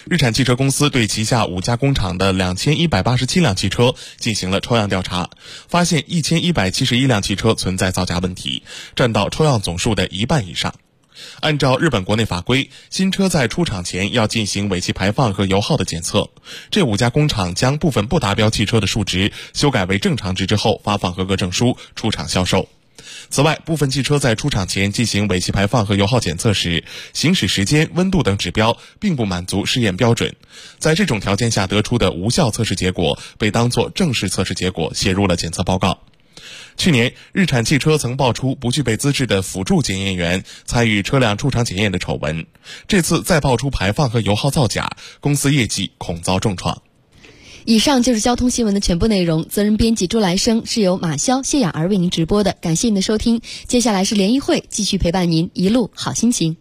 日产汽车公司对旗下5家工厂的2187辆汽车进行了抽样调查，发现1171辆汽车存在造假问题，占到抽样总数的1半以上。按照日本国内法规，新车在出厂前要进行尾气排放和油耗的检测。这5家工厂将部分不达标汽车的数值修改为正常值之后，发放合格证书出厂销售。此外，部分汽车在出厂前进行尾气排放和油耗检测时，行驶时间、温度等指标并不满足试验标准，在这种条件下得出的无效测试结果被当作正式测试结果写入了检测报告。去年，日产汽车曾爆出不具备资质的辅助检验员参与车辆出厂检验的丑闻，这次再爆出排放和油耗造假，公司业绩恐遭重创。 以上就是交通新闻的全部内容，责任编辑朱来生，是由马潇、谢雅儿为您直播的，感谢您的收听。接下来是联谊会，继续陪伴您一路好心情。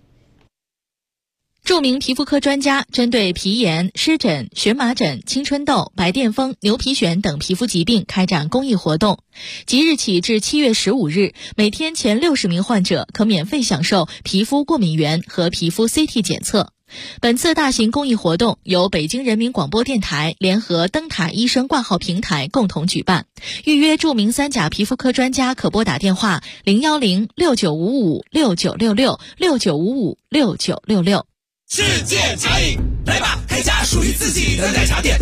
著名皮肤科专家针对皮炎、湿疹、荨麻疹、青春痘、白癜风、牛皮癣等皮肤疾病开展公益活动。即日起至7月15日，每天前60名患者可免费享受皮肤过敏原和皮肤 CT 检测。本次大型公益活动由北京人民广播电台联合灯塔医生挂号平台共同举办。预约著名3甲皮肤科专家可拨打电话010-6955-6966 世界茶饮，来吧，开家属于自己的奶茶店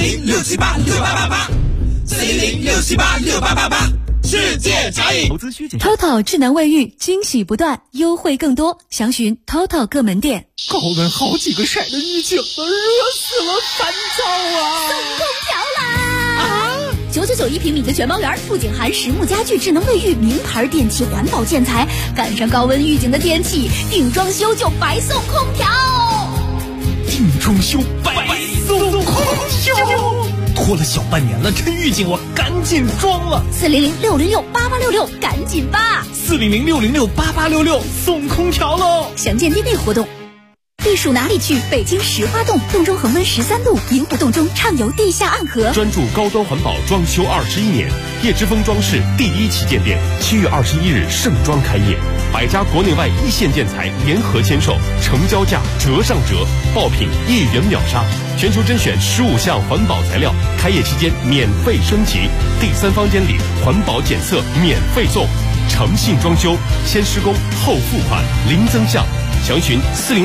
，400-678-6888，400-678-6888，世界茶饮。 投资需谨慎。 TOTO 智能卫浴，惊喜不断，优惠更多，详询 TOTO 各门店。 高温好几个晒的预警了，热死了，烦躁啊！ 送空调啦！999一平米的全包园，不仅含实木家具、智能卫浴、名牌电器、环保建材，赶上高温预警的天气，定装修就白送空调。 定装修白送空调，拖了小半年了，趁预警我赶紧装了。 400-606-8866，赶紧吧 ！400-606-8866，送空调喽！ 详见店内活动。避暑哪里去？北京石花洞，洞中恒温13度，银湖洞中畅游地下暗河。 专注高端环保装修21年，叶之峰装饰第1旗舰店7月21日盛装开业，100家国内外一线建材联合签售，成交价折上折，爆品1元秒杀，全球甄选15项环保材料，开业期间免费升级，第3方监理环保检测免费送，诚信装修，先施工后付款，零增项。详询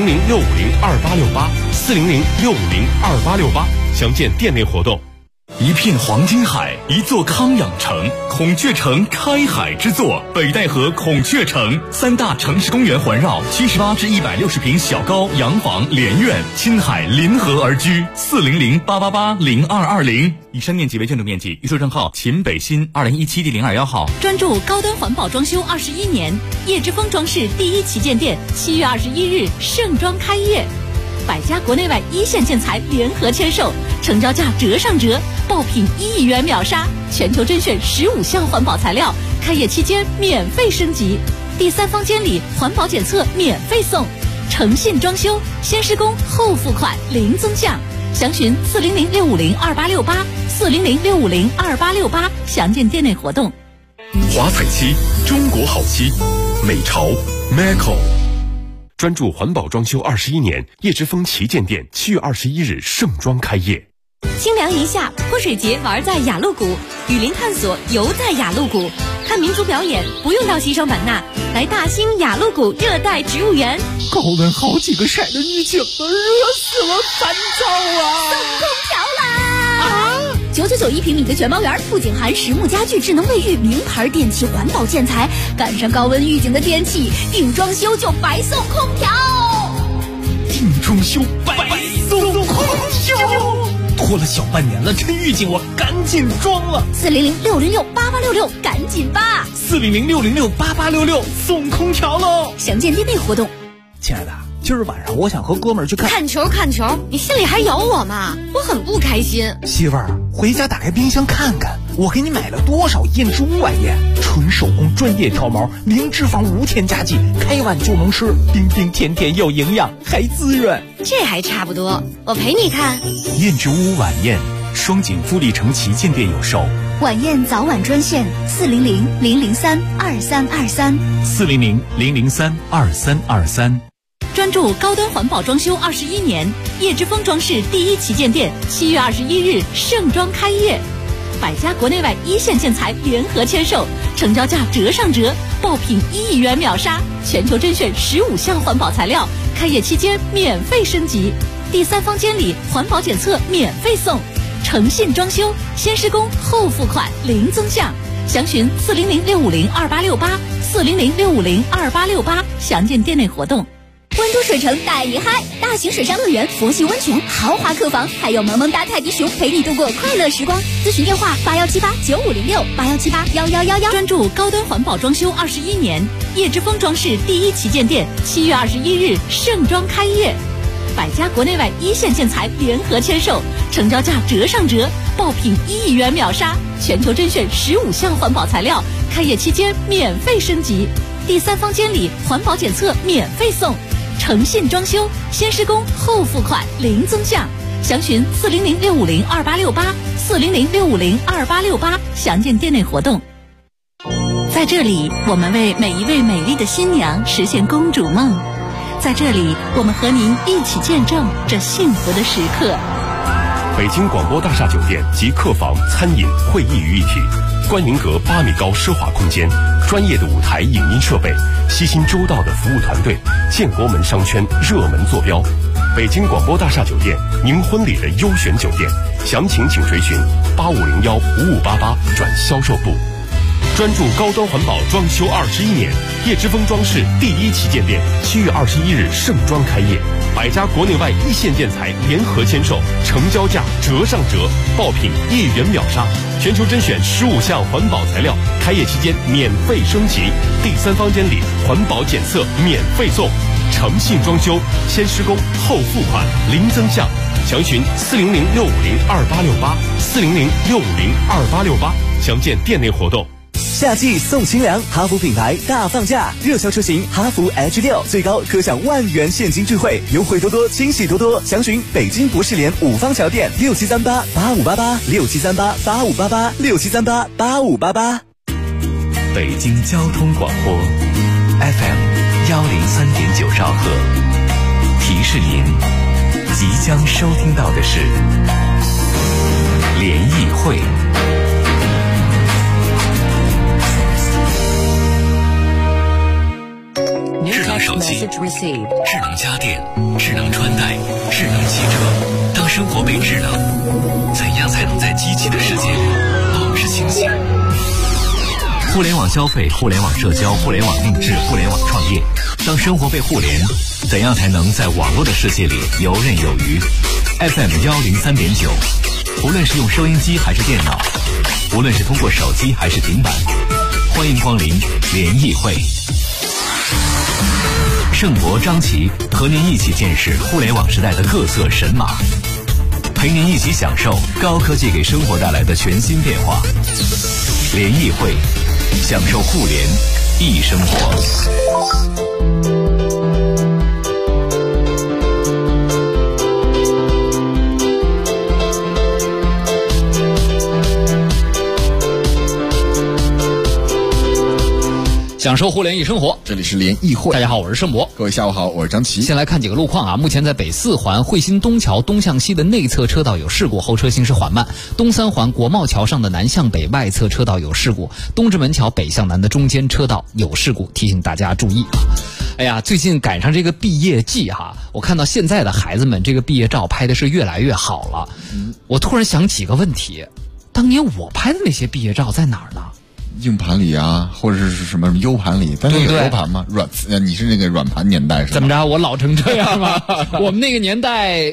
400-650-2868，400-650-2868，详见店内活动。 一片黄金海，一座康养城，孔雀城开海之作，北戴河孔雀城，3大城市公园环绕，78至160平小高洋房连院，亲海临河而居，400-888-0220。以上面积为建筑面积，预售证号秦北新2017第021号。 专注高端环保装修21年，叶之峰装饰第1旗舰店7月21日盛装开业，100家国内外一线建材联合签售，成交价折上折，爆品1亿元秒杀，全球甄选15项环保材料，开业期间免费升级，第3方监理环保检测免费送，诚信装修，先施工后付款，零增项。详询400-650-2868，400-650-2868，详见店内活动。 华彩漆，中国好漆，美潮 Maco。 专注环保装修21年，叶之峰旗舰店7月21日盛装开业。 清凉一夏，泼水节玩在雅鹿谷，雨林探索游在雅鹿谷，看民族表演不用到西双版纳，来大兴雅鹿谷热带植物园。 高温好几个晒的预警了，热死了，烦躁啊！ 送空调啦！999一平米的全包园，不仅含实木家具、智能卫浴、名牌电器、环保建材，赶上高温预警的天气，定装修就白送空调。 定装修白送空调，拖了小半年了，趁预警我赶紧装了。 400-606-8866，赶紧吧 ！400-606-8866，送空调喽！ 详见店内活动。 亲爱的，今儿晚上我想和哥们儿去看球，你心里还有我吗？我很不开心。 媳妇儿，回家打开冰箱看看，我给你买了多少燕之屋晚宴，纯手工专业挑毛，零脂肪无添加剂，开碗就能吃，冰冰甜甜有营养，还滋润。 这还差不多，我陪你看。 燕之屋晚宴，双井富力城旗舰店有售。 晚宴早晚专线400-003-2323， 400-003-2323。 专注高端环保装修21年，叶之峰装饰第一旗舰店7月21日盛装开业，百家国内外一线建材联合签售，成交价折上折，爆品1亿元秒杀，全球甄选15项环保材料，开业期间免费升级，第3方监理环保检测免费送，诚信装修，先施工后付款零增项，详询400-650-2868，400-650-2868，详见店内活动。 温都水城带你嗨！大型水上乐园、佛系温泉、豪华客房，还有萌萌哒泰迪熊陪你度过快乐时光。咨询电话81789506，81781111。 专注高端环保装修21年，叶之峰装饰第一旗舰店7月21日盛装开业，百家国内外一线建材联合签售，成交价折上折，爆品1亿元秒杀，全球甄选15项环保材料，开业期间免费升级，第3方监理环保检测免费送，诚信装修，先施工后付款零增项，详询400-650-2868，400-650-2868，详见店内活动。在这里，我们为每一位美丽的新娘实现公主梦，在这里，我们和您一起见证这幸福的时刻。 北京广播大厦酒店集客房、餐饮、会议于一体，观云阁8米高奢华空间，专业的舞台影音设备，悉心周到的服务团队，建国门商圈热门坐标。北京广播大厦酒店，您婚礼的优选酒店，详情请垂询8501-5588转销售部。专注高端环保装修21年，叶之峰装饰第一旗舰店7月21日盛装开业，百家国内外一线建材联合签售，成交价折上折，爆品1亿元秒杀，全球甄选15项环保材料，开业期间免费升级，第3方监理环保检测免费送，诚信装修，先施工后付款零增项，详询400-650-2868，400-650-2868，详见店内活动。 夏季送清凉，哈弗品牌大放价，热销车型哈弗 H6最高可享1万元现金智慧，优惠多多，惊喜多多。详询北京博士联5方桥店6738-8588，6738-8588，6738-8588。 北京交通广播 FM 103.9兆赫，提示您即将收听到的是联谊会。智能手机、智能家电、智能穿戴、智能汽车，当生活被智能，怎样才能在机器的世界里保持清醒？互联网消费、互联网社交、互联网定制、互联网创业，当生活被互联，怎样才能在网络的世界里游刃有余？ FM 103.9，无论是用收音机还是电脑，无论是通过手机还是平板，欢迎光临联谊会。盛博、张琪和您一起见识互联网时代的各色神马，陪您一起享受高科技给生活带来的全新变化。联谊会，享受互联易生活。 享受互联易生活， 这里是联谊会。 大家好，我是盛博。 各位下午好，我是张琪。 先来看几个路况啊。目前在北4环汇鑫东桥东向西的内侧车道有事故，后车行驶缓慢。东3环国贸桥上的南向北外侧车道有事故，东直门桥北向南的中间车道有事故，提醒大家注意啊。哎呀，最近赶上这个毕业季哈，我看到现在的孩子们这个毕业照拍的是越来越好了。我突然想几个问题，当年我拍的那些毕业照在哪儿呢？ 硬盘里啊，或者是什么 U 盘里，但是有 U 盘吗？你是那个软盘年代是吧？ 怎么着？我老成这样吗？我们那个年代，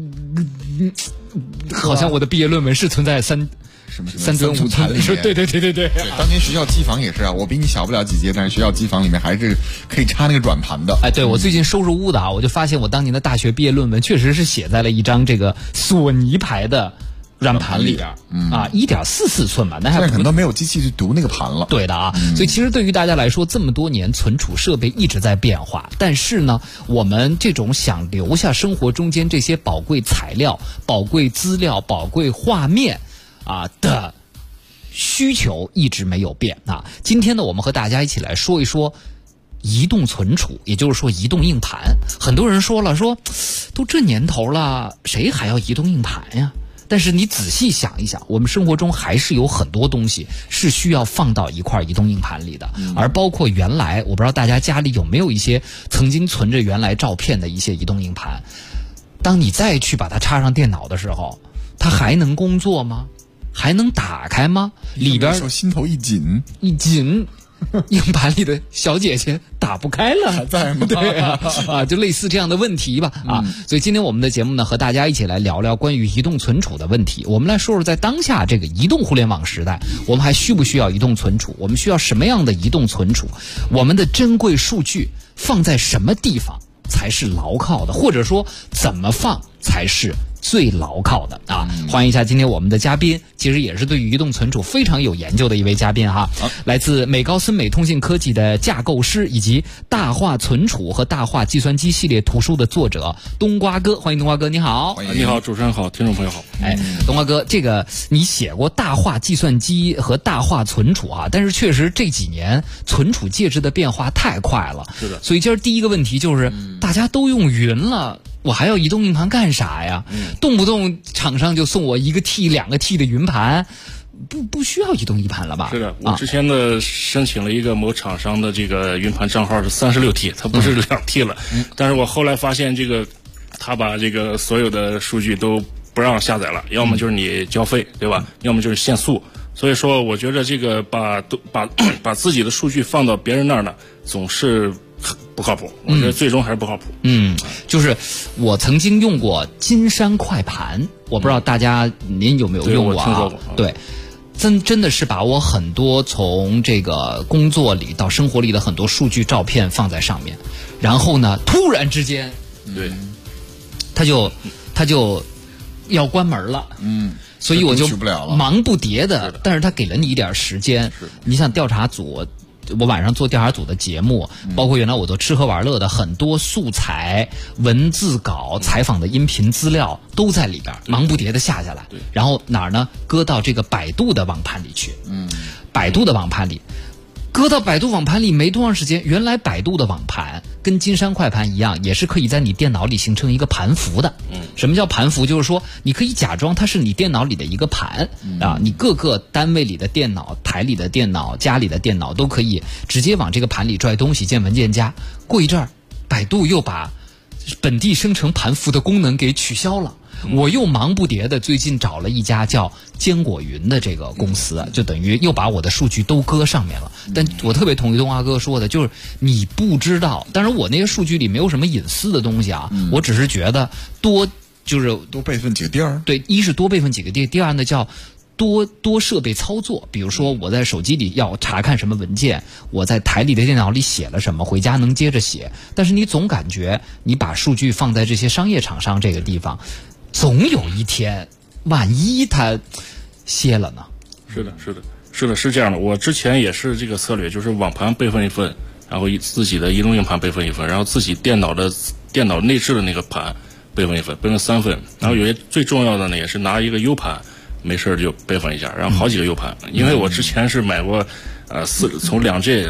好像我的毕业论文是存在3吨5寸里面。对。 当年学校机房也是啊，我比你小不了几届，但是学校机房里面还是可以插那个软盘的。 哎，对，我最近收拾屋的啊，我就发现我当年的大学毕业论文确实是写在了一张这个索尼牌的软盘里边，1.44寸吧，那现在可能都没有机器去读那个盘了。 对的啊，所以其实对于大家来说，这么多年存储设备一直在变化，但是呢，我们这种想留下生活中间这些宝贵材料、宝贵资料、宝贵画面的需求一直没有变啊。今天呢，我们和大家一起来说一说移动存储，也就是说移动硬盘。很多人说了，说都这年头了，谁还要移动硬盘呀？但是你仔细想一想，我们生活中还是有很多东西是需要放到一块移动硬盘里的，而包括原来，我不知道大家家里有没有一些曾经存着原来照片的一些移动硬盘，当你再去把它插上电脑的时候，它还能工作吗？还能打开吗？里边心头一紧， 硬盘里的小姐姐打不开了， 还在吗？ 对啊，就类似这样的问题吧啊。所以今天我们的节目呢，和大家一起来聊聊关于移动存储的问题。我们来说说，在当下这个移动互联网时代，我们还需不需要移动存储？我们需要什么样的移动存储？我们的珍贵数据放在什么地方才是牢靠的？或者说，怎么放才是最牢靠的啊？欢迎一下今天我们的嘉宾，其实也是对于移动存储非常有研究的一位嘉宾哈，来自美高森美通信科技的架构师，以及大话存储和大话计算机系列图书的作者冬瓜哥。欢迎冬瓜哥，你好。 你好，主持人好，听众朋友好。 冬瓜哥，这个你写过大话计算机和大话存储啊，但是确实这几年存储介质的变化太快了。 是的。 所以今儿第一个问题就是，大家都用云了，我还要移动硬盘干啥呀？动不动厂商就送我1个T、2个T 的云盘，不需要移动硬盘了吧？ 是的，我之前呢申请了一个某厂商的这个云盘账号是36T，它不是2 T 了。但是我后来发现他把这个所有的数据都不让下载了，要么就是你交费，对吧？要么就是限速。所以说，我觉得这个把自己的数据放到别人那儿呢，总是不靠谱。我觉得最终还是不靠谱。 就是我曾经用过金山快盘，我不知道大家您有没有用过啊？ 我听说过。 对，真的是把我很多从这个工作里到生活里的很多数据照片放在上面，然后呢，突然之间， 对， 他就要关门了。所以我就忙不迭的，但是他给了你一点时间。你像调查组，我晚上做调查组的节目，包括原来我做吃喝玩乐的很多素材、文字稿、采访的音频资料都在里边，忙不迭的下来。然后哪儿呢？搁到这个百度的网盘里去。百度的网盘里。搁到百度网盘里没多长时间，原来百度的网盘跟金山快盘一样，也是可以在你电脑里形成一个盘符的。什么叫盘符？就是说你可以假装它是你电脑里的一个盘啊，你各个单位里的电脑、台里的电脑、家里的电脑都可以直接往这个盘里拽东西，建文件夹。过一阵儿，百度又把本地生成盘符的功能给取消了。我又忙不迭的最近找了一家叫坚果云的这个公司，就等于又把我的数据都搁上面了。但我特别同意东华哥说的，就是你不知道，当然我那些数据里没有什么隐私的东西啊，我只是觉得多备份几个地儿。 对，一是多备份几个地儿，第二呢叫多设备操作。比如说我在手机里要查看什么文件，我在台里的电脑里写了什么，回家能接着写。但是你总感觉你把数据放在这些商业厂商这个地方，总有一天万一它歇了呢？ 是这样的。我之前也是这个策略，就是网盘备份一份，然后自己的移动硬盘备份一份，然后自己电脑内置的那个盘备份一份，备份3份。然后有些最重要的呢，也是拿一个 U 盘，没事就备份一下，然后好几个 U 盘。因为我之前是买过从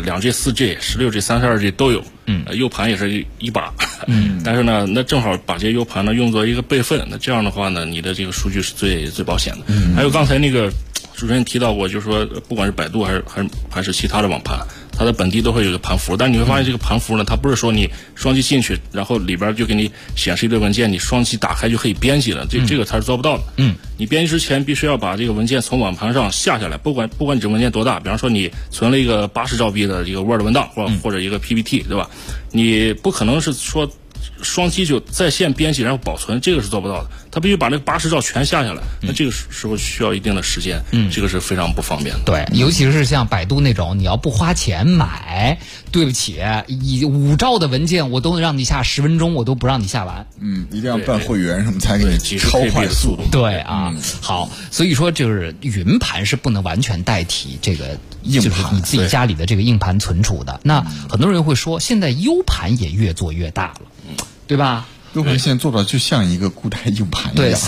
2G、4G、16G、32G 都有，U 盘也是一把。但是呢，那正好把这些 U 盘呢用作一个备份，那这样的话呢，你的这个数据是最保险的。还有刚才那个主持人提到过，就是说不管是百度还是其他的网盘，它的本地都会有一个盘符，但你会发现这个盘符呢，它不是说你双击进去，然后里边就给你显示一堆文件，你双击打开就可以编辑了，这个它是做不到的。你编辑之前必须要把这个文件从网盘上下下来，不管你这文件多大，比方说你存了一个80兆 B 的一个 Word 文档或者一个 PPT， 对吧？你不可能是说双击就在线编辑然后保存，这个是做不到的。它必须把那个80兆全下下来，那这个时候需要一定的时间，这个是非常不方便的。 对，尤其是像百度那种，你要不花钱买，对不起，5兆的文件我都能让你下10分钟，我都不让你下完。 一定要办会员什么才给你超快速度。 对啊，好，所以说就是云盘是不能完全代替这个就是你自己家里的这个硬盘存储的。那很多人会说，现在 U 盘也越做越大了，对吧 ？U 盘现在做的就像一个固态硬盘一样。 对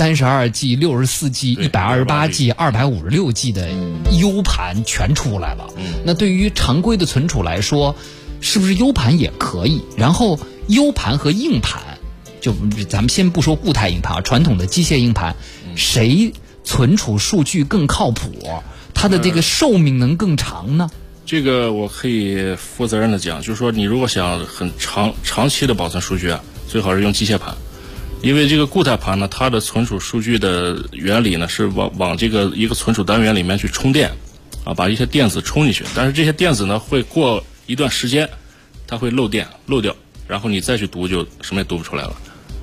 ，32G、64G、128G、256G 的 U 盘全出来了。那对于常规的存储来说， 是不是 U 盘也可以？然后 U 盘和硬盘，就咱们先不说固态硬盘啊，传统的机械硬盘，谁存储数据更靠谱？它的这个寿命能更长呢？ 这个我可以负责任的讲，就是说你如果想很长期的保存数据啊，最好是用机械盘。因为这个固态盘呢，它的存储数据的原理呢是往这个一个存储单元里面去充电，啊，把一些电子充进去。但是这些电子呢，会过一段时间，它会漏掉，然后你再去读就什么也读不出来了。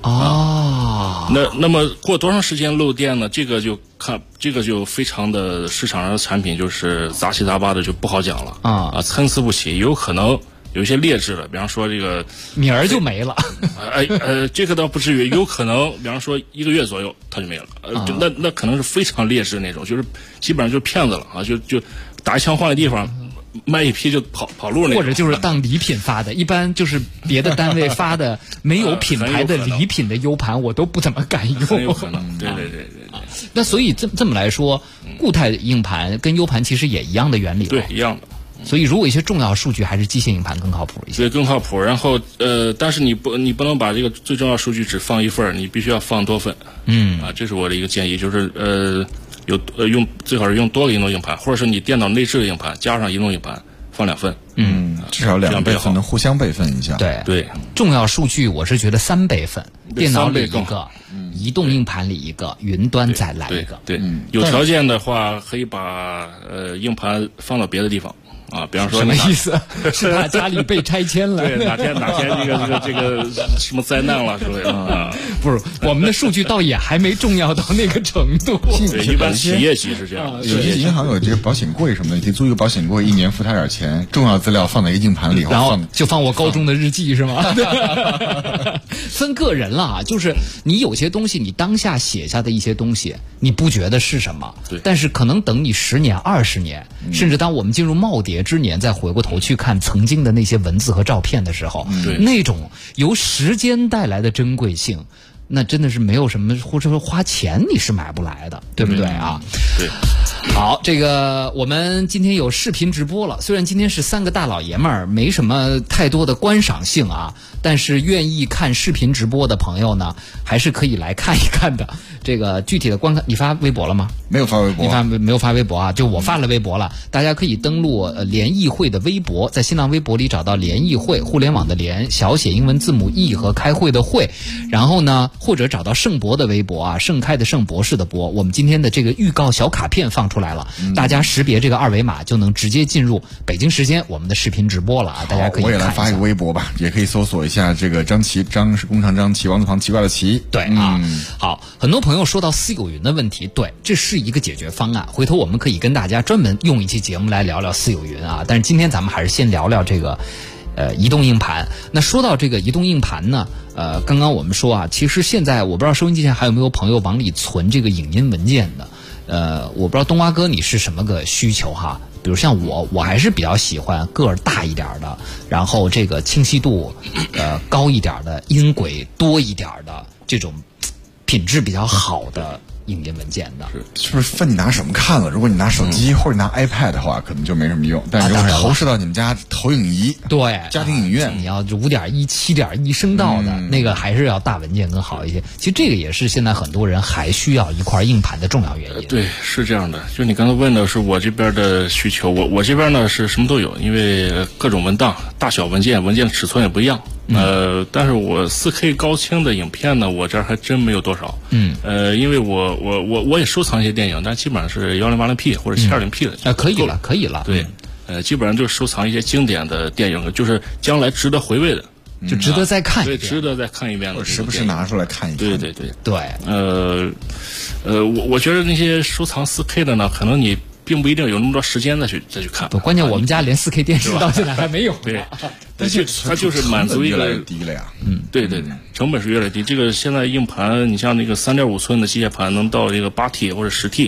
那么过多长时间漏电呢？这个就非常的市场上的产品就是杂七杂八的就不好讲了参差不齐，有可能。有一些劣质的，比方说这个名儿就没了， 这个倒不至于，有可能，比方说1个月左右它就没了，那可能是非常劣质的那种，就是基本上就是骗子了啊，就打一枪换个地方，卖一批就跑路那种， 或者就是当礼品发的，一般就是别的单位发的没有品牌的礼品的 U 盘，我都不怎么敢用， 很有可能，对。 那所以这么来说，固态硬盘跟 U 盘其实也一样的原理， 对，一样的。 所以，如果一些重要数据，还是机械硬盘更靠谱一些。 对，更靠谱。然后，但是你不能把这个最重要数据只放一份，你必须要放多份。这是我的一个建议，就是最好是用多个移动硬盘，或者是你电脑内置的硬盘加上移动硬盘放2份。 至少2备份，能互相备份一下。 对，重要数据我是觉得3备份，电脑里一个，移动硬盘里一个，云端再来一个。 对，有条件的话可以把硬盘放到别的地方。啊，比方说什么意思？是怕家里被拆迁了？ 对，哪天这个什么灾难了之类的啊？ 不是，我们的数据倒也还没重要到那个程度。 对，一般企业级是这样。 有些银行有这个保险柜什么的，你可以租一个保险柜，1年付他点钱，重要资料放在一个硬盘里， 然后就放我高中的日记是吗？分个人了啊，就是你有些东西，你当下写下的一些东西，你不觉得是什么？ 对。 但是可能等你10年、20年，甚至当我们进入耄耋之年，再回过头去看曾经的那些文字和照片的时候，那种由时间带来的珍贵性，那真的是没有什么，或者说花钱你是买不来的，对不对啊？ 对。 好，这个我们今天有视频直播了，虽然今天是3个大老爷们儿，没什么太多的观赏性啊，但是愿意看视频直播的朋友呢，还是可以来看一看的。这个具体的观看，你发微博了吗？ 没有发微博， 没有发微博啊？就我发了微博了，大家可以登录联谊会的微博，在新浪微博里找到联谊会，互联网的联，小写英文字母 E 和开会的会，然后呢，或者找到盛博的微博啊，盛开的盛，博士的博，我们今天的这个预告小卡片放出来了，大家识别这个2维码就能直接进入北京时间我们的视频直播了啊！大家可以看一下。 我也来发一个微博吧，也可以搜索一下这个张琪，张是工长张，奇王字旁奇怪的奇。 对啊，好，很多朋友说到私有云的问题，对，这是一个解决方案。回头我们可以跟大家专门用一期节目来聊聊私有云啊。但是今天咱们还是先聊聊这个移动硬盘。那说到这个移动硬盘呢，刚刚我们说啊，其实现在我不知道收音机前还有没有朋友往里存这个影音文件的。我不知道冬瓜哥你是什么个需求哈？比如像我还是比较喜欢个儿大一点的，然后这个清晰度高一点的，音轨多一点的这种品质比较好的影音文件的。 是不是分你拿什么看了？如果你拿手机或者拿 iPad 的话，可能就没什么用。但是如果投射到你们家投影仪， 对， 家庭影院， 你要5.1、7.1声道的那个，还是要大文件更好一些。其实这个也是现在很多人还需要一块硬盘的重要原因。 对，是这样的。就你刚才问的是我这边的需求，我这边呢是什么都有，因为各种文档、大小文件的尺寸也不一样。但是我4K 高清的影片呢，我这儿还真没有多少。因为我也收藏一些电影，但基本上是1080P 或者720P 的。 可以了。 对，基本上就是收藏一些经典的电影，就是将来值得回味的， 就值得再看一遍， 对，值得再看一遍的。 时不时拿出来看一看。 对。我觉得那些收藏4K 的呢，可能你并不一定有那么多时间再去看。 关键我们家连4K 电视到现在还没有。 对，它就是满足一个越来越低了呀。 对，成本是越来越低。这个现在硬盘，你像那个3.5寸的机械盘能到这个8T 或者10T，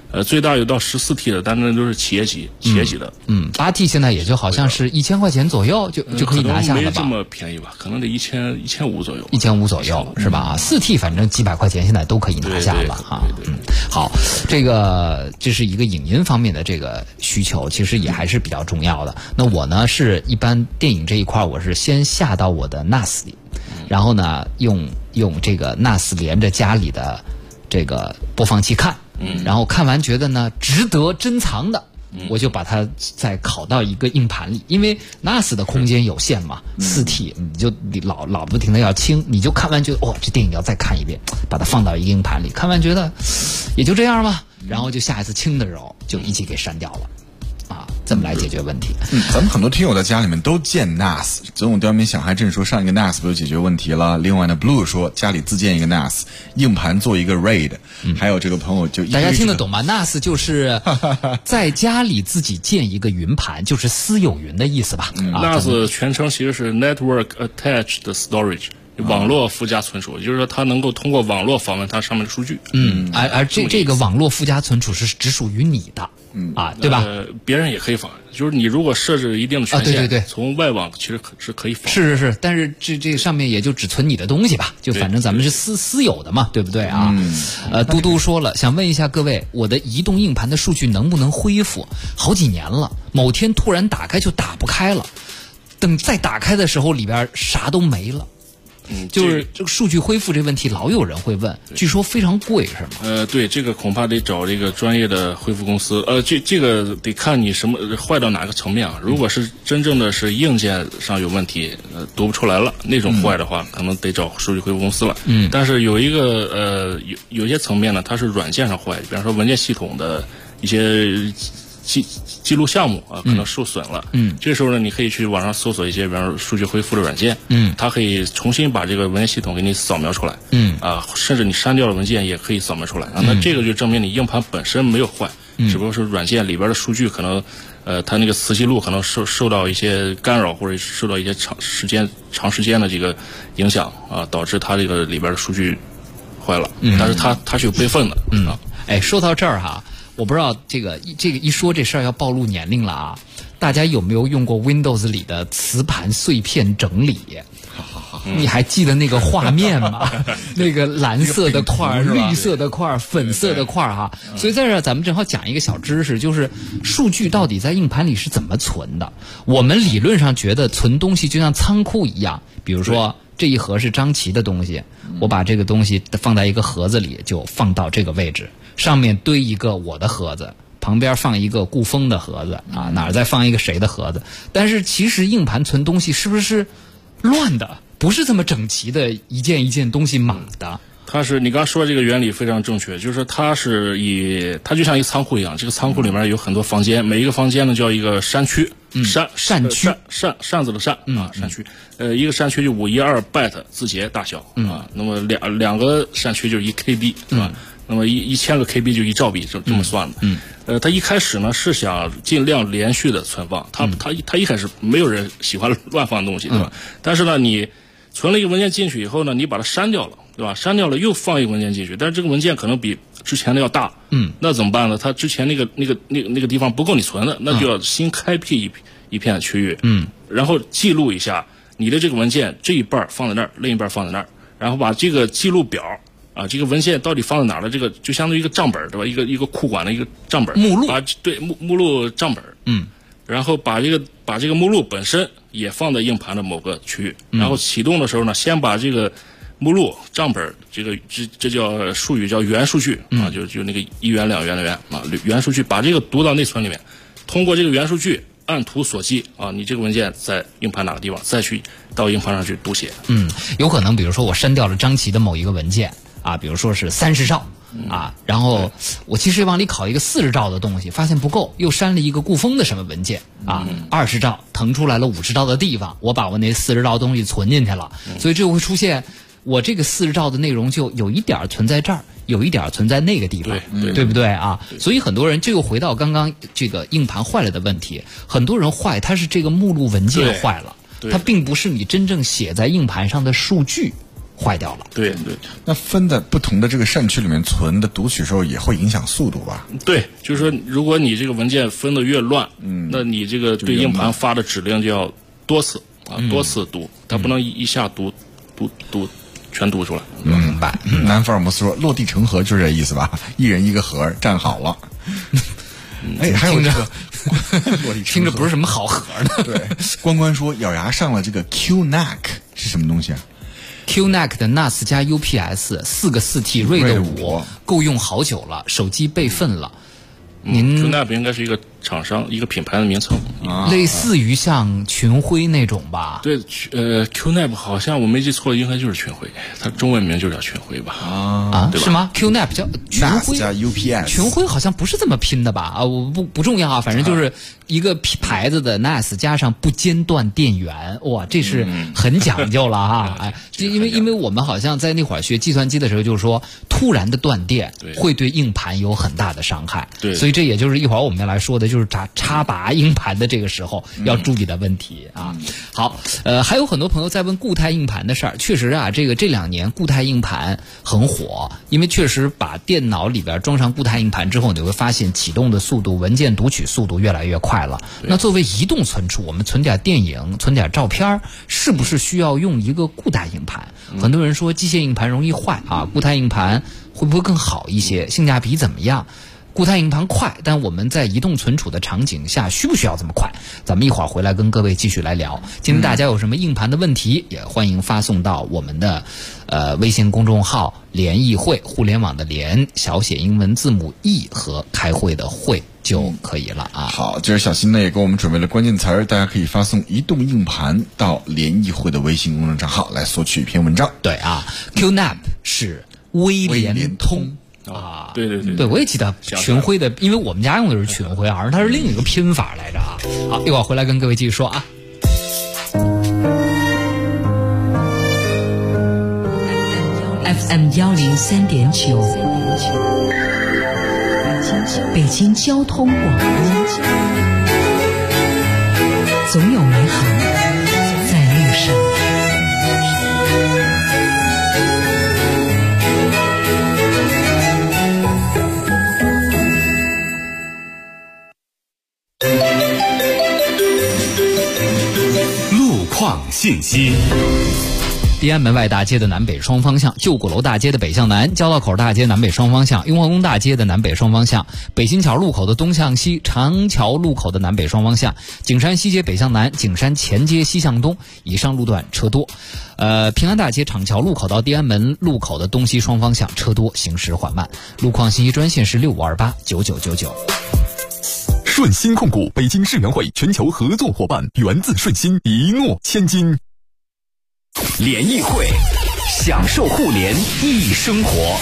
最大有到14T 的，但是都是企业级的。 8T 现在也就好像是1000块钱左右就可以拿下了吧？ 没这么便宜吧？可能得1500左右。 1500左右是吧？4T 反正几百块钱现在都可以拿下了哈。好，这是一个影音方面的这个需求，其实也还是比较重要的。那我呢是一般电影这一块，我是先下到我的 NAS 里，然后呢用这个 NAS 连着家里的这个播放器看。然后看完觉得呢值得珍藏的，我就把它再拷到一个硬盘里，因为 NAS 的空间有限嘛，4T 你就老不停的要清，你就看完觉得这电影要再看一遍，把它放到一个硬盘里，看完觉得也就这样吧，然后就下一次清的时候就一起给删掉了。这么来解决问题。 咱们很多听友在家里面都建 NAS， 总有刁民小孩镇说上一个 NAS 不就解决问题了？另外呢 Blue 说家里自建一个 NAS， 硬盘做一个 RAID，还有这个朋友就大家听得懂吗？ NAS 就是在家里自己建一个云盘，就是私有云的意思吧 ？NAS 全称其实是 Network Attached Storage。网络附加存储，也就是说它能够通过网络访问它上面的数据。 而这个网络附加存储是只属于你的，对吧？ 别人也可以访，就是你如果设置一定的权限， 对， 从外网其实是可以访。 是，但是这上面也就只存你的东西吧，就反正咱们是私有的嘛，对不对啊？嘟嘟说了，想问一下各位，我的移动硬盘的数据能不能恢复？好几年了，某天突然打开就打不开了，等再打开的时候里边啥都没了。就是这个数据恢复这问题，老有人会问，据说非常贵，是吗？ 对，这个恐怕得找这个专业的恢复公司。这个得看你什么坏到哪个层面啊。如果是真正的是硬件上有问题，读不出来了那种坏的话，可能得找数据恢复公司了。但是有一个有些层面呢，它是软件上坏，比方说文件系统的一些记录项目可能受损了。这个时候呢，你可以去网上搜索一些，比方说数据恢复的软件。它可以重新把这个文件系统给你扫描出来。甚至你删掉的文件也可以扫描出来。那这个就证明你硬盘本身没有坏，只不过是软件里边的数据可能它那个磁吸路可能受到一些干扰，或者受到一些长时间的这个影响导致它这个里边的数据坏了。但是它是有备份的。 说到这儿哈。我不知道这个一说这事儿要暴露年龄了啊！大家有没有用过 Windows 里的磁盘碎片整理？你还记得那个画面吗？那个蓝色的块、绿色的块、粉色的块哈。所以在这儿咱们正好讲一个小知识，就是数据到底在硬盘里是怎么存的？我们理论上觉得存东西就像仓库一样，比如说这一盒是张琪的东西，我把这个东西放在一个盒子里，就放到这个位置。上面堆一个我的盒子，旁边放一个顾峰的盒子哪儿再放一个谁的盒子。但是其实硬盘存东西是不是乱的？不是这么整齐的一件一件东西码的。 它是你刚刚说的这个原理非常正确，就是它就像一个仓库一样，这个仓库里面有很多房间，每一个房间呢叫一个山区。 扇区， 扇子的扇扇区，一个扇区就512 byte 字节大小那么两个扇区就是1 KB 是吧？那么1000个 KB 就1兆笔，这么算的。它一开始呢是想尽量连续的存放，它一开始没有人喜欢乱放东西，对吧？但是呢，你存了一个文件进去以后呢，你把它删掉了，对吧？删掉了又放一个文件进去，但是这个文件可能比之前的要大，那怎么办呢？它之前那个地方不够你存的，那就要新开辟一片区域，然后记录一下你的这个文件这一半放在那儿，另一半放在那儿，然后把这个记录表这个文件到底放在哪儿了？这个就相当于一个账本，对吧？一个库管的一个账本， 目录， 目录账本，然后把这个目录本身也放在硬盘的某个区域，然后启动的时候呢，先把这个目录账本这叫术语叫元数据就那个1元2元的元元数据，把这个读到内存里面，通过这个元数据按图索骥你这个文件在硬盘哪个地方，再去到硬盘上去读写。 有可能比如说我删掉了张琪的某一个文件比如说是30兆然后我其实往里拷一个40兆的东西，发现不够，又删了一个顾峰的什么文件20兆腾出来了50兆的地方，我把我那40兆的东西存进去了，所以这会出现我这个40兆的内容就有一点存在这儿，有一点存在那个地方，对不对所以很多人这又回到刚刚这个硬盘坏了的问题，很多人坏它是这个目录文件坏了，它并不是你真正写在硬盘上的数据坏掉了。 对对， 那分在不同的这个扇区里面存的读取时候也会影响速度吧？ 对，就是说，如果你这个文件分得越乱，那你这个对硬盘发的指令就要多次多次读，它不能一下读全读出来。 明白。南福尔摩斯说，落地成盒就是这意思吧？一人一个盒站好了。哎，还有这个听着不是什么好盒的。 对，关说咬牙上了这个 QNAC 是什么东西啊 ？QNAC 的 NAS 加 UPS 4个4T RAID 5够用好久了，手机备份了。您 QNAP 应该是一个厂商一个品牌的名称， 类似于像群晖那种吧？ 对，QNAP 好像我没记错，应该就是群晖，它中文名就叫群晖吧？ 对吧？是吗 ？QNAP 叫群晖加 UPS， 群晖好像不是这么拼的吧？我不重要啊，反正就是一个牌子的 NAS 加上不间断电源，哇，这是很讲究了哈！哎，因为我们好像在那会儿学计算机的时候，就是说突然的断电会对硬盘有很大的伤害， 对， 所以这也就是一会儿我们要来说的，就是插拔硬盘的这个时候要注意的问题啊。好，还有很多朋友在问固态硬盘的事儿，确实啊，这2年固态硬盘很火，因为确实把电脑里边装上固态硬盘之后，你会发现启动的速度、文件读取速度越来越快了。那作为移动存储，我们存点电影、存点照片，是不是需要用一个固态硬盘？很多人说机械硬盘容易坏啊，固态硬盘会不会更好一些？性价比怎么样？固态硬盘快，但我们在移动存储的场景下需不需要这么快？咱们一会儿回来跟各位继续来聊。今天大家有什么硬盘的问题，也欢迎发送到我们的微信公众号联谊会，互联网的联，小写英文字母 E 和开会的会就可以了啊。 好，今儿小新呢也给我们准备了关键词儿，大家可以发送移动硬盘到联谊会的微信公众账号来索取一篇文章。 对啊 ，QNAP 是微联通。 对， 我也记得群晖的，因为我们家用的是群晖，好像它是另一个拼法来着啊。好，一会儿回来跟各位继续说啊。 FM 103.9，北京交通广播，总有美好在路上。 信息。 地安门外大街的南北双方向，旧鼓楼大街的北向南，交道口大街南北双方向，雍和宫大街的南北双方向，北新桥路口的东向西，长桥路口的南北双方向，景山西街北向南，景山前街西向东，以上路段车多。平安大街厂桥路口到地安门路口的东西双方向车多，行驶缓慢。路况信息专线是65289999。 顺鑫控股北京世园会全球合作伙伴，源自顺鑫，一诺千金。 联谊会，享受互联易生活。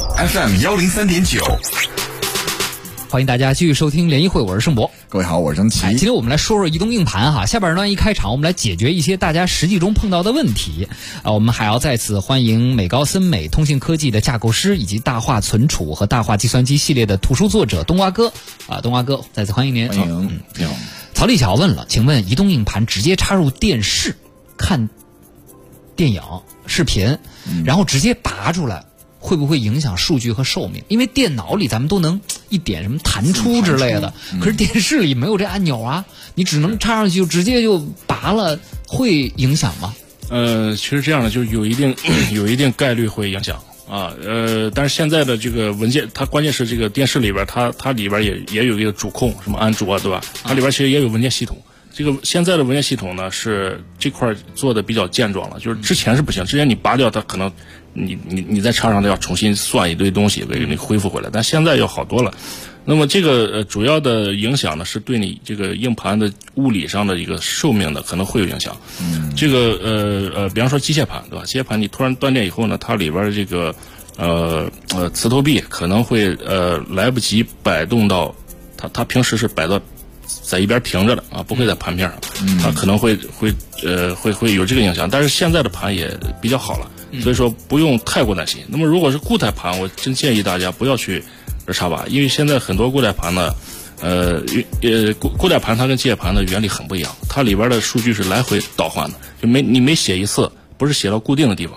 FM 103.9， 欢迎大家继续收听联谊会，我是盛博。 各位好，我是张琪。 今天我们来说说移动硬盘哈。下半段一开场，我们来解决一些大家实际中碰到的问题。我们还要在此欢迎美高森美通信科技的架构师，以及大话存储和大话计算机系列的图书作者冬瓜哥。冬瓜哥，再次欢迎您。 欢迎，你好。 曹丽巧问了，请问移动硬盘直接插入电视看电影、视频，然后直接拔出来，会不会影响数据和寿命？因为电脑里咱们都能一点什么弹出之类的，可是电视里没有这按钮啊，你只能插上去就直接就拔了，会影响吗？ 其实这样的就有一定概率会影响啊。但是现在的这个文件，它关键是这个电视里边，它里边也有一个主控，什么安卓对吧？它里边其实也有文件系统。这个现在的文件系统呢，是这块做的比较健壮了，就是之前是不行，之前你拔掉它可能你再插上，它要重新算一堆东西给你恢复回来，但现在要好多了。那么这个主要的影响呢，是对你这个硬盘的物理上的一个寿命的可能会有影响。这个比方说机械盘对吧？机械盘你突然断电以后呢，它里边的这个磁头臂可能会来不及摆动到它平时是摆到在一边平着的啊，不会在盘片上，它可能会有这个影响。但是现在的盘也比较好了，所以说不用太过担心。那么如果是固态盘，我真建议大家不要去插拔，因为现在很多固态盘呢，固态盘它跟机械盘的原理很不一样，它里边的数据是来回倒换的，就你每写一次，不是写到固定的地方，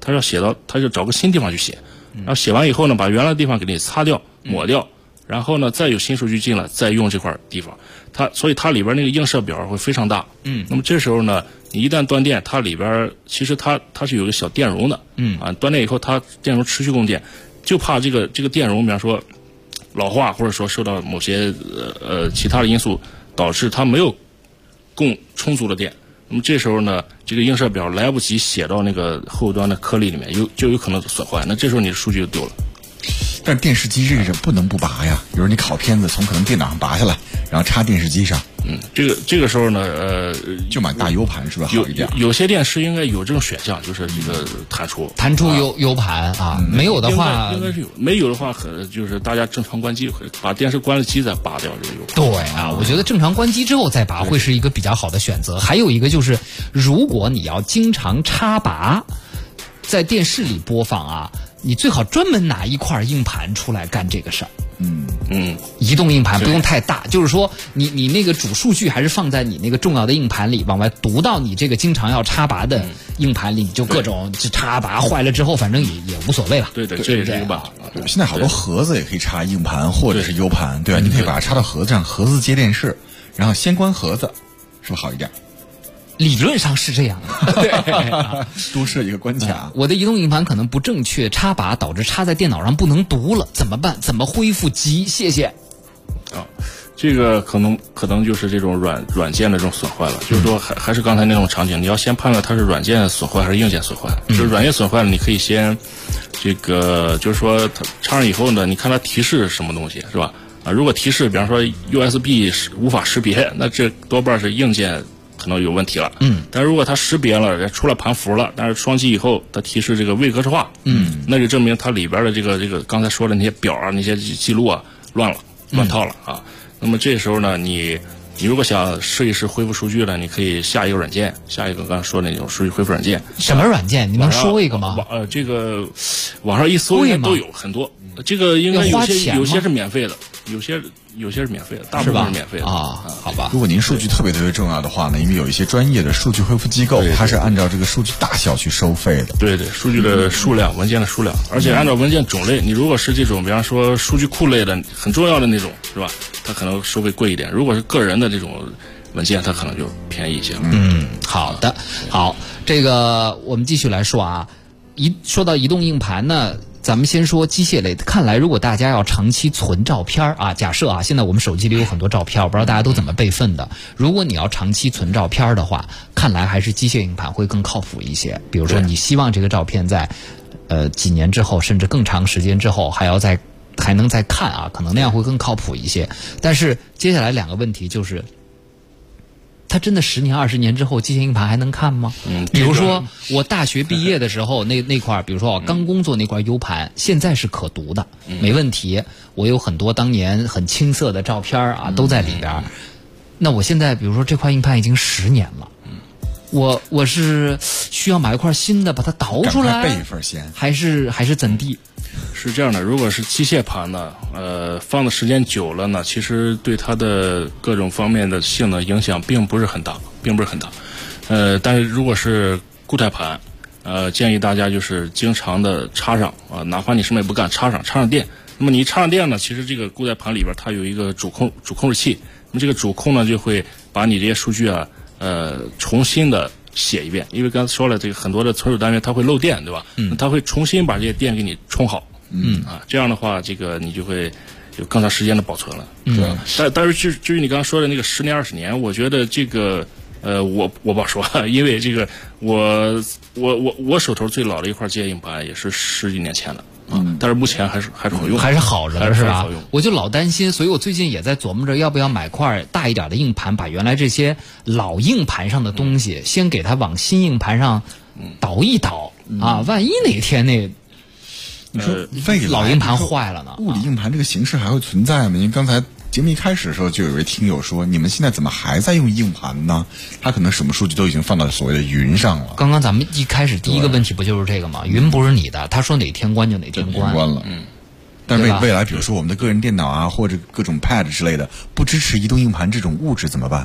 他就找个新地方去写，然后写完以后呢，把原来的地方给你擦掉、抹掉，然后呢，再有新数据进来，再用这块地方。所以它里边那个映射表会非常大。那么这时候呢，你一旦断电，它里边其实它是有个小电容的。断电以后，它电容持续供电，就怕这个电容，比方说老化，或者说受到某些其他的因素导致它没有供充足的电。那么这时候呢，这个映射表来不及写到那个后端的颗粒里面，就有可能损坏。那这时候你的数据就丢了。 但是电视机这个是不能不拔呀，比如你拷片子从可能电脑上拔下来，然后插电视机上。 这个时候呢， 就买大 U 盘是不是好一点？ 有些电视应该有这种选项，就是这个弹出 U 盘啊，没有的话应该是有，没有的话就是大家正常关机，把电视关了机再拔掉这个 U 盘。 对啊，我觉得正常关机之后再拔会是一个比较好的选择。还有一个就是，如果你要经常插拔，在电视里播放啊，你最好专门拿一块硬盘出来干这个事儿。移动硬盘不用太大，就是说你那个主数据还是放在你那个重要的硬盘里，往外读到你这个经常要插拔的硬盘里，你就各种插拔坏了之后，反正也无所谓了。 对，这也是一个办法。 现在好多盒子也可以插硬盘或者是 U 盘，对吧？你可以把它插到盒子上，盒子接电视，然后先关盒子，是不是好一点？ 理论上是这样的， 对，多设一个关卡。 我的移动硬盘可能不正确插拔，导致插在电脑上不能读了，怎么办？怎么恢复？急，谢谢。 这个可能就是这种软件的这种损坏了，就是说还是刚才那种场景，你要先判断它是软件损坏还是硬件损坏。就是软件损坏了，你可以先这个，就是说它插上以后呢，你看它提示什么东西是吧？如果提示比方说 USB 无法识别，那这多半是硬件可能有问题了。但是如果它识别了，出了盘符了，但是双击以后它提示这个未格式化，那就证明它里边的这个刚才说的那些表啊，那些记录啊乱套了啊。那么这时候呢，你如果想试一试恢复数据呢，你可以下一个软件，下一个刚才说的那种数据恢复软件。 什么软件？你能说一个吗？ 这个网上一搜应该都有很多。这个应该有些是免费的，有些是免费的，大部分是免费的啊。好吧。 如果您数据特别重要的话呢，因为有一些专业的数据恢复机构，它是按照这个数据大小去收费的。 对，数据的数量、文件的数量，而且按照文件种类。你如果是这种，比方说数据库类的很重要的那种，是吧？它可能收费贵一点。如果是个人的这种文件，它可能就便宜一些。 好的，好，这个我们继续来说啊。说到移动硬盘呢，咱们先说机械类的。看来如果大家要长期存照片啊，假设啊，现在我们手机里有很多照片，我不知道大家都怎么备份的。如果你要长期存照片的话，看来还是机械硬盘会更靠谱一些。比如说你希望这个照片在几年之后，甚至更长时间之后还能再看啊，可能那样会更靠谱一些。但是接下来两个问题就是，它真的10年20年之后机械硬盘还能看吗？比如说我大学毕业的时候那块，比如说我刚工作那块 U 盘，现在是可读的，没问题。我有很多当年很青涩的照片啊，都在里边。那我现在比如说这块硬盘已经10年了，我是需要买一块新的把它倒出来， 备一份先， 还是怎地？ 是这样的，如果是机械盘呢，放的时间久了呢，其实对它的各种方面的性能影响并不是很大。但是如果是固态盘，建议大家就是经常的插上啊，哪怕你什么也不干，插上电。那么你插上电呢，其实这个固态盘里边它有一个主控制器，那么这个主控呢就会把你这些数据啊，重新的写一遍，因为刚才说了，这个很多的存储单元它会漏电，对吧？它会重新把这些电给你充好。这样的话，这个你就会有更长时间的保存了。但是至于你刚刚说的那个10年20年，我觉得这个我不好说，因为这个我手头最老的一块机械硬盘也是10几年前的。但是目前还是好用， 还是好着是吧？ 好用。 我就老担心，所以我最近也在琢磨着要不要买块大一点的硬盘，把原来这些老硬盘上的东西先给它往新硬盘上倒一倒啊，万一哪天你说老硬盘坏了呢？ 物理硬盘这个形式还会存在吗？因为刚才节目一开始的时候就有位听友说，你们现在怎么还在用硬盘呢？他可能什么数据都已经放到所谓的云上了。 刚刚咱们一开始第一个问题不就是这个吗？云不是你的，他说哪天关就哪天关了。但未来比如说我们的个人电脑啊，或者各种 pad 之类的不支持移动硬盘这种物质怎么办？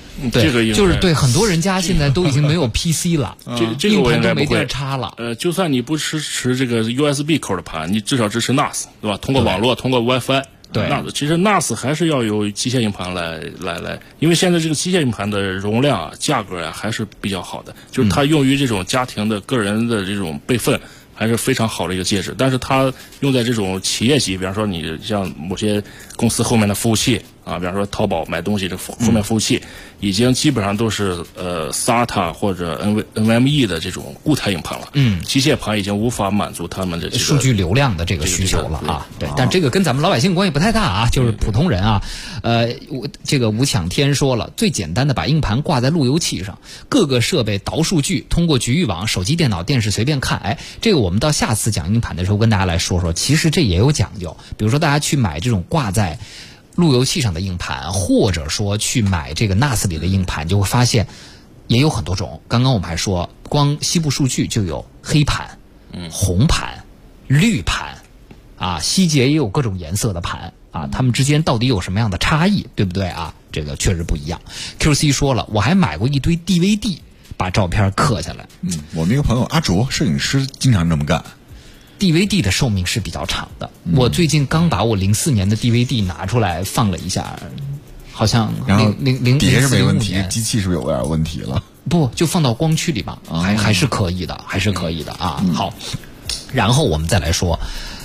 对， 这个就是对很多人家现在都已经没有 PC 了， 这个我应该没地儿插了。 就算你不支持这个 USB 口的盘，你至少支持 NAS， 对吧？通过网络，通过 WiFi。 对， 其实 NAS 还是要有机械硬盘来，因为现在这个机械硬盘的容量啊、价格啊还是比较好的，就是它用于这种家庭的个人的这种备份。还是非常好的一个介质，但是它用在这种企业级，比方说你像某些公司后面的服务器啊，比方说淘宝买东西这后面服务器，已经基本上都是SATA 或者 NVMe 的这种固态硬盘了。机械盘已经无法满足他们的数据流量的这个需求了啊。对，但这个跟咱们老百姓关系不太大啊，就是普通人啊。这个吴抢天说了，最简单的把硬盘挂在路由器上，各个设备导数据，通过局域网、手机、电脑、电视随便看。哎，这个我们到下次讲硬盘的时候跟大家来说说，其实这也有讲究。比如说大家去买这种挂在路由器上的硬盘，或者说去买这个 NAS 里的硬盘，就会发现也有很多种。刚刚我们还说，光西部数据就有黑盘、红盘、绿盘啊，希捷也有各种颜色的盘啊，它们之间到底有什么样的差异，对不对啊？这个确实不一样。QC 说了，我还买过一堆 DVD， 把照片刻下来。 我们一个朋友阿卓，摄影师经常这么干。 DVD 的寿命是比较长的。我最近刚把我04年的 DVD 拿出来放了一下，好像碟是没问题，机器是不是有点问题了？ 不，就放到光驱里吧，还是可以的，还是可以的啊。好，然后我们再来说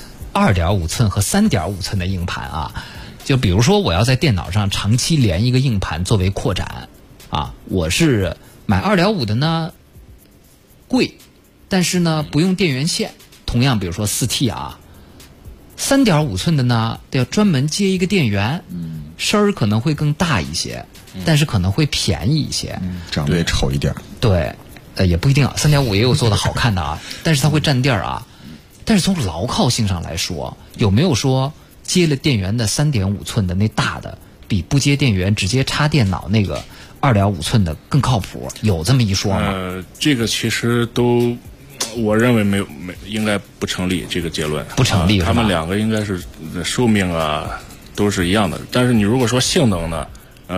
2.5寸和3.5寸的硬盘啊。就比如说我要在电脑上长期连一个硬盘作为扩展啊，我是买2.5的呢贵，但是呢不用电源线。同样比如说 4T 啊，3.5寸的呢得要专门接一个电源，声儿可能会更大一些，但是可能会便宜一些， 长得也丑一点。 对，也不一定啊，3.5也有做的好看的啊，但是它会占地儿啊。但是从牢靠性上来说，有没有说接了电源的3.5寸的那大的比不接电源直接插电脑那个2.5寸的更靠谱？有这么一说吗？ 这个其实都。我认为没应该不成立这个结论， 不成立。 他们两个应该是寿命啊都是一样的，但是你如果说性能呢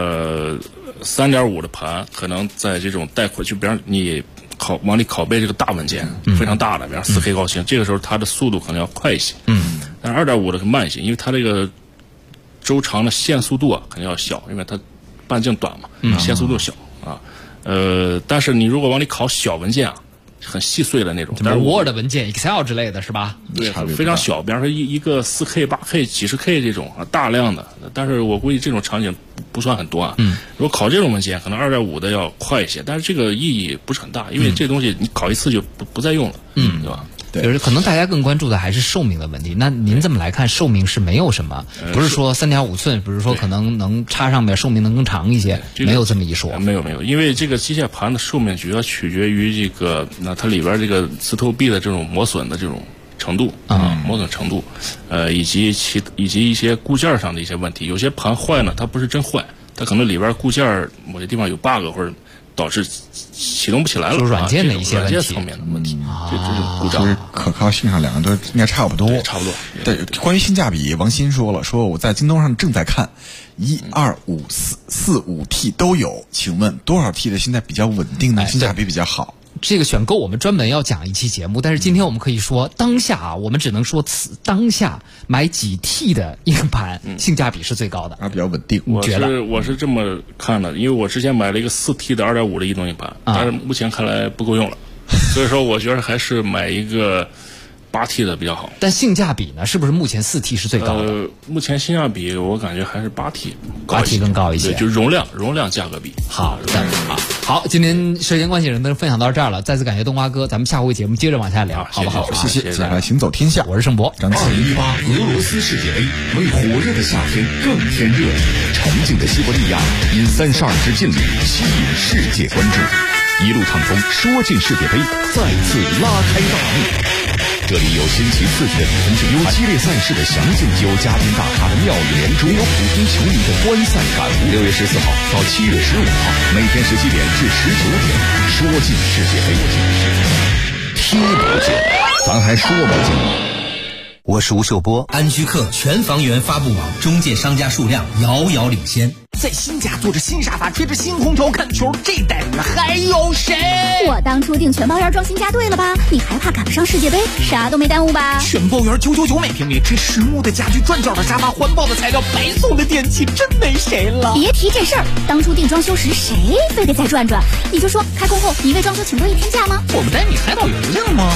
，3.5的盘可能在这种带宽，就比方你往里拷贝这个大文件，非常大的，比方4K 高清，这个时候它的速度可能要快一些。但是2.5的慢一些，因为它这个周长的线速度啊肯定要小，因为它半径短嘛，线速度小啊。但是你如果往里拷小文件啊。很细碎的那种， 但是 Word 文件、Excel 之类的是吧？ 对，非常小。比方说一个4K、8K、几十 K 这种啊，大量的。但是我估计这种场景不算很多啊。如果拷这种文件，可能2.5的要快一些，但是这个意义不是很大，因为这东西你拷一次就不再用了，对吧？ 就是可能大家更关注的还是寿命的问题。那您这么来看，寿命是没有什么，不是说3.5寸，不是说可能能插上面寿命能更长一些，没有这么一说。 没有，因为这个机械盘的寿命主要取决于这个它里边这个磁头壁的这种磨损的这种程度磨损程度，以及一些固件上的一些问题。有些盘坏呢，它不是真坏，它可能里边固件某些地方有 bug 或者。导致启动不起来了， 就是软件的一些问题， 软件层面的问题，这是故障。 就是可靠性上两个都应该差不多， 差不多。 对，关于性价比，王鑫说了，说我在京东上正在看，1、2、5、4、5T 都有，请问多少 T 的现在比较稳定呢？性价比比较好？ 这个选购我们专门要讲一期节目，但是今天我们可以说当下啊，我们只能说当下买几 T 的硬盘性价比是最高的， 比较稳定。 我是这么看的，因为我之前买了一个4T 的2.5的移动硬盘，但是目前看来不够用了，所以说我觉得还是买一个8T 的比较好。 但性价比呢，是不是目前4T 是最高的？ 目前性价比我感觉还是8T 更高一些， 就容量价格比。 好，今天时间关系，人都分享到这儿了，再次感谢冬瓜哥，咱们下回节目接着往下聊，好不好？ 谢谢。接下来行走天下， 我是盛博。 2018俄罗斯世界杯为火热的夏天更添热情，沉静的西伯利亚因32支劲旅吸引世界关注，一路畅通，说进世界杯再次拉开大幕。这里有新奇刺激的比分竞赛，有激烈赛事的详尽，有嘉宾大咖的妙语连珠，有普通球迷的观赛感悟。6月14号到7月15号，每天17点至19点，说进世界杯，踢不进，咱还说不进。 我是吴秀波，安居客全房源发布网中介商家数量遥遥领先。 在新家坐着新沙发，吹着新空调看球，这待遇还有谁？ 我当初订全包园装新家对了吧？你还怕赶不上世界杯？啥都没耽误吧？ 全包园999每平米，这实木的家具、转角的沙发、环保的材料、白送的电器，真没谁了。 别提这事儿，当初订装修时谁非得再转转？你就说开工后你为装修请多1天假吗？ 我们带你海岛邮令吗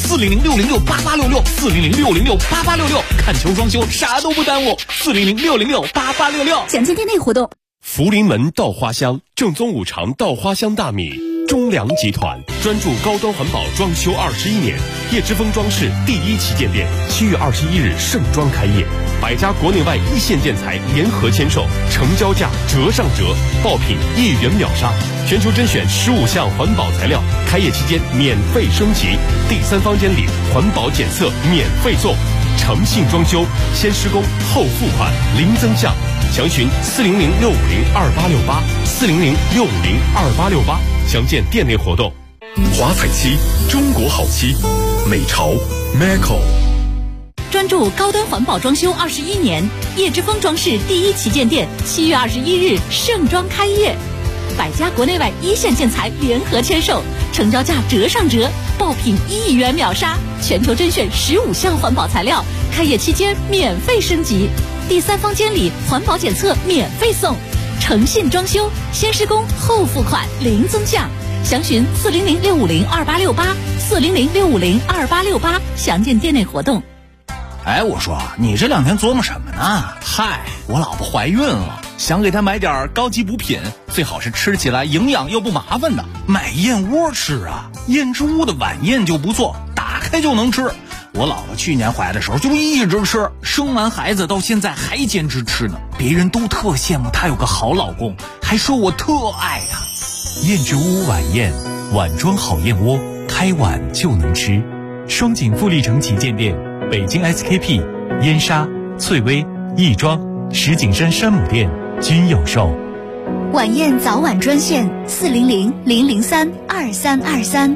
？400-606-8866，400-606-8866，看球装修啥都不耽误。400-606-8866， 详见店内活动。 福临门稻花香，正宗五常稻花香大米。中粮集团专注高端环保装修21年，叶之峰装饰第1旗舰店7月21日盛装开业，100家国内外一线建材联合签售，成交价折上折，爆品1元秒杀，全球甄选15项环保材料，开业期间免费升级，第3房间里环保检测免费送，诚信装修，先施工后付款，零增项，详询400-650-2868，400-650-2868，详见店内活动。 华彩漆，中国好漆，美潮 Maco。 专注高端环保装修21年，叶之峰装饰第1旗舰店7月21日盛装开业，100家国内外一线建材联合签售，成交价折上折，爆品1元秒杀，全球甄选15项环保材料，开业期间免费升级，第3房间里环保检测免费送，诚信装修，先施工后付款，零增项，详询400-650-2868，400-650-2868，详见店内活动。 哎，我说你这2天琢磨什么呢？嗨，我老婆怀孕了，想给她买点高级补品，最好是吃起来营养又不麻烦的。买燕窝吃啊，燕之屋的晚宴就不错，打开就能吃。我老婆去年怀的时候就一直吃，生完孩子到现在还坚持吃呢。别人都特羡慕她有个好老公，还说我特爱她。 燕之屋晚宴，碗装好燕窝，开碗就能吃。双井富力城旗舰店，北京 SKP、燕莎、翠微、亦庄、石景山山姆店均有售。 晚宴早晚专线400-003-2323，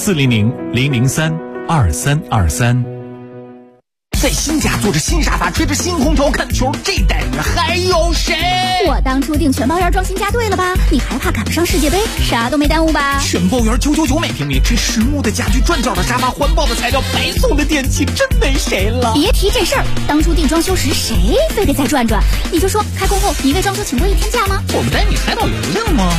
400-003-2323。 在新家坐着新沙发，吹着新空调看球，这待遇还有谁？ 我当初订全包园装新家对了吧？你还怕赶不上世界杯？啥都没耽误吧？ 全包园999每平米，这实木的家具、转角的沙发、环保的材料、白送的电器，真没谁了。 别提这事儿，当初订装修时谁非得再转转？你就说开工后你为装修请多1天假吗？ 我们带你海岛邮令吗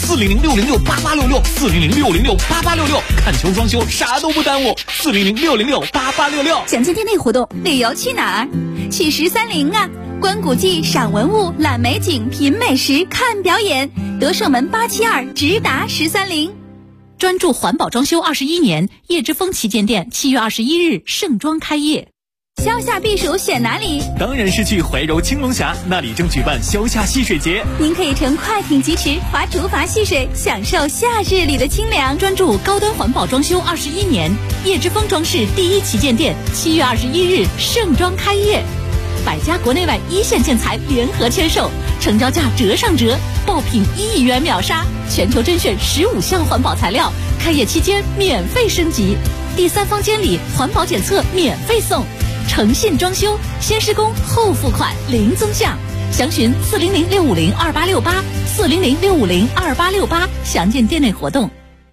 ？400-606-8866，400-606-8866，看球装修啥都不耽误。400-606-8866， 详见店内活动。旅游去哪儿？去1030啊！观古迹、赏文物、览美景、品美食、看表演，德胜门872直达1030。 专注环保装修21年，叶之峰旗舰店7月21日盛装开业。 消夏避暑选哪里？ 当然是去怀柔青龙峡，那里正举办消夏戏水节。 您可以乘快艇疾驰，划竹筏戏水，享受夏日里的清凉。 专注高端环保装修21年，叶之峰装饰第1旗舰店7月21日盛装开业，100家国内外一线建材联合签售，成交价折上折，爆品1元秒杀，全球甄选15项环保材料，开业期间免费升级，第3房间里环保检测免费送，诚信装修，先施工后付款，零增项，详询400-650-2868，400-650-2868，详见店内活动。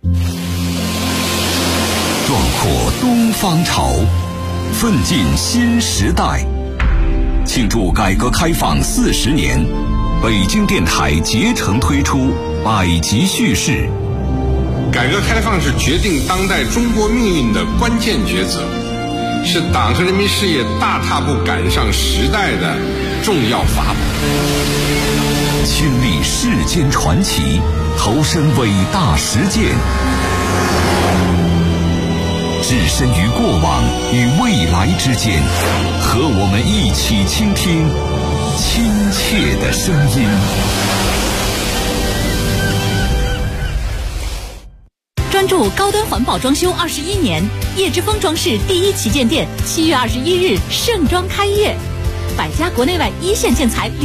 壮阔东方潮，奋进新时代。庆祝改革开放40年，北京电台竭诚推出百集叙事。 改革开放是决定当代中国命运的关键抉择，是党和人民事业大踏步赶上时代的重要法宝。 亲历世间传奇，投身伟大实践，置身于过往与未来之间，和我们一起倾听亲切的声音。 专注高端环保装修21年，叶之峰装饰第1旗舰店7月21日盛装开业，100家国内外一线建材